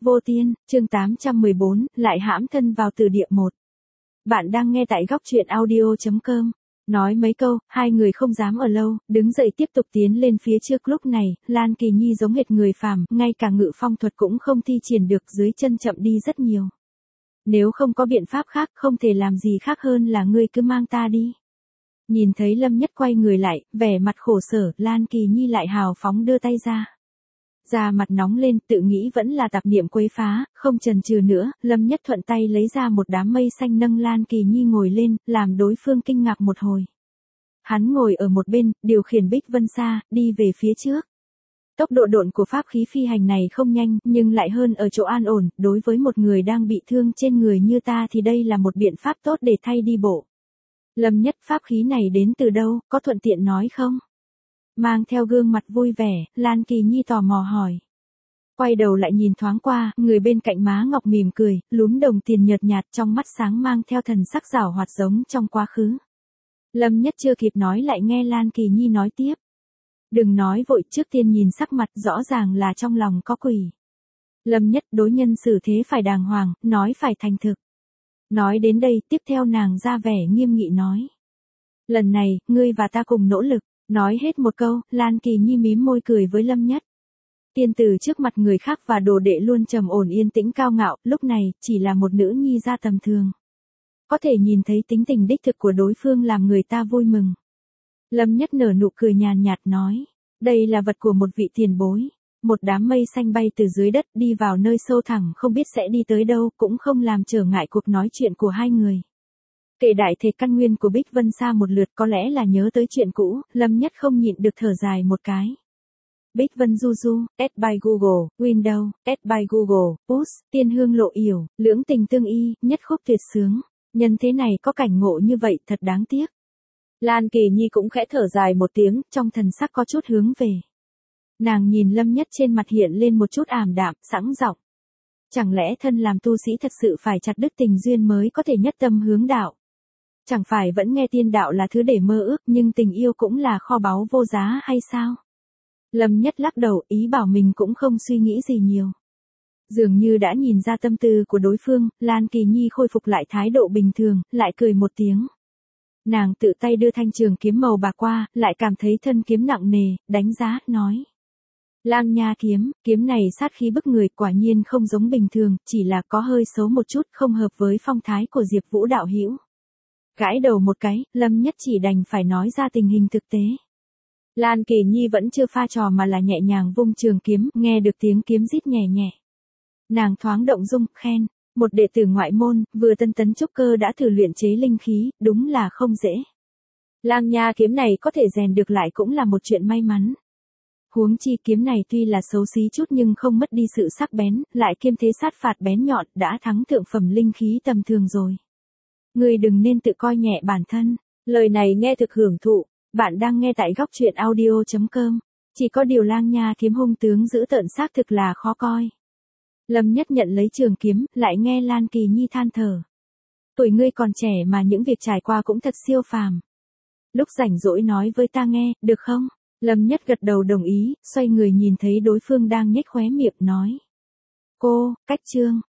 Vô Tiên, chương 814, lại hãm thân vào từ địa 1. Bạn đang nghe tại góc truyện audio.com. Nói mấy câu, hai người không dám ở lâu, đứng dậy tiếp tục tiến lên phía trước. Lúc này, Lan Kỳ Nhi giống hệt người phàm, ngay cả ngự phong thuật cũng không thi triển được, dưới chân chậm đi rất nhiều. Nếu không có biện pháp khác, không thể làm gì khác hơn là ngươi cứ mang ta đi. Nhìn thấy Lâm Nhất quay người lại, vẻ mặt khổ sở, Lan Kỳ Nhi lại hào phóng đưa tay ra. Da mặt nóng lên, tự nghĩ vẫn là tạp niệm quấy phá, không chần chừ nữa, Lâm Nhất thuận tay lấy ra một đám mây xanh nâng Lan Kỳ Nhi ngồi lên, làm đối phương kinh ngạc một hồi. Hắn ngồi ở một bên, điều khiển Bích Vân Sa, đi về phía trước. Tốc độ độn của pháp khí phi hành này không nhanh, nhưng lại hơn ở chỗ an ổn, đối với một người đang bị thương trên người như ta thì đây là một biện pháp tốt để thay đi bộ. Lâm Nhất, pháp khí này đến từ đâu, có thuận tiện nói không? Mang theo gương mặt vui vẻ, Lan Kỳ Nhi tò mò hỏi. Quay đầu lại nhìn thoáng qua, người bên cạnh má ngọc mỉm cười, lúm đồng tiền nhợt nhạt, trong mắt sáng mang theo thần sắc giảo hoạt giống trong quá khứ. Lâm Nhất chưa kịp nói lại nghe Lan Kỳ Nhi nói tiếp. Đừng nói vội, trước tiên nhìn sắc mặt, rõ ràng là trong lòng có quỷ. Lâm Nhất, đối nhân xử thế phải đàng hoàng, nói phải thành thực. Nói đến đây, tiếp theo nàng ra vẻ nghiêm nghị nói. Lần này, ngươi và ta cùng nỗ lực. Nói hết một câu, Lan Kỳ Nhi mím môi cười với Lâm Nhất. Tiên tử trước mặt người khác và đồ đệ luôn trầm ổn yên tĩnh cao ngạo, lúc này, chỉ là một nữ nhi ra tầm thường. Có thể nhìn thấy tính tình đích thực của đối phương làm người ta vui mừng. Lâm Nhất nở nụ cười nhàn nhạt nói, đây là vật của một vị tiền bối. Một đám mây xanh bay từ dưới đất đi vào nơi sâu thẳm không biết sẽ đi tới đâu, cũng không làm trở ngại cuộc nói chuyện của hai người. Kể đại thể căn nguyên của Bích Vân Sa một lượt, có lẽ là nhớ tới chuyện cũ, Lâm Nhất không nhịn được thở dài một cái. Bích Vân Du Du, Add by Google, Windows, Add by Google, Push, tiên hương lộ yểu, lưỡng tình tương y, nhất khúc tuyệt sướng. Nhân thế này có cảnh ngộ như vậy thật đáng tiếc. Lan Kỳ Nhi cũng khẽ thở dài một tiếng, trong thần sắc có chút hướng về. Nàng nhìn Lâm Nhất, trên mặt hiện lên một chút ảm đạm, sẵn giọng. Chẳng lẽ thân làm tu sĩ thật sự phải chặt đứt tình duyên mới có thể nhất tâm hướng đạo? Chẳng phải vẫn nghe tiên đạo là thứ để mơ ước, nhưng tình yêu cũng là kho báu vô giá hay sao? Lâm Nhất lắc đầu, ý bảo mình cũng không suy nghĩ gì nhiều. Dường như đã nhìn ra tâm tư của đối phương, Lan Kỳ Nhi khôi phục lại thái độ bình thường, lại cười một tiếng. Nàng tự tay đưa thanh trường kiếm màu bạc qua, lại cảm thấy thân kiếm nặng nề, đánh giá, nói. Lang Nha kiếm, kiếm này sát khí bức người, quả nhiên không giống bình thường, chỉ là có hơi xấu một chút, không hợp với phong thái của Diệp Vũ đạo hữu. Gãi đầu một cái, Lâm Nhất chỉ đành phải nói ra tình hình thực tế. Lan Kỳ Nhi vẫn chưa pha trò mà là nhẹ nhàng vung trường kiếm, nghe được tiếng kiếm rít nhẹ nhẹ. Nàng thoáng động dung, khen, một đệ tử ngoại môn, vừa tân tấn trúc cơ đã thử luyện chế linh khí, đúng là không dễ. Lang Nha kiếm này có thể rèn được lại cũng là một chuyện may mắn. Huống chi kiếm này tuy là xấu xí chút nhưng không mất đi sự sắc bén, lại kiêm thế sát phạt bén nhọn, đã thắng thượng phẩm linh khí tầm thường rồi. Ngươi đừng nên tự coi nhẹ bản thân. Lời này nghe thực hưởng thụ. Bạn đang nghe tại góc truyện audio.com. Chỉ có điều Lang Nha kiếm hung tướng giữ tợn xác thực là khó coi. Lâm Nhất nhận lấy trường kiếm, lại nghe Lan Kỳ Nhi than thở. Tuổi ngươi còn trẻ mà những việc trải qua cũng thật siêu phàm. Lúc rảnh rỗi nói với ta nghe, được không? Lâm Nhất gật đầu đồng ý, xoay người nhìn thấy đối phương đang nhếch khóe miệng nói. Cô, cách chương.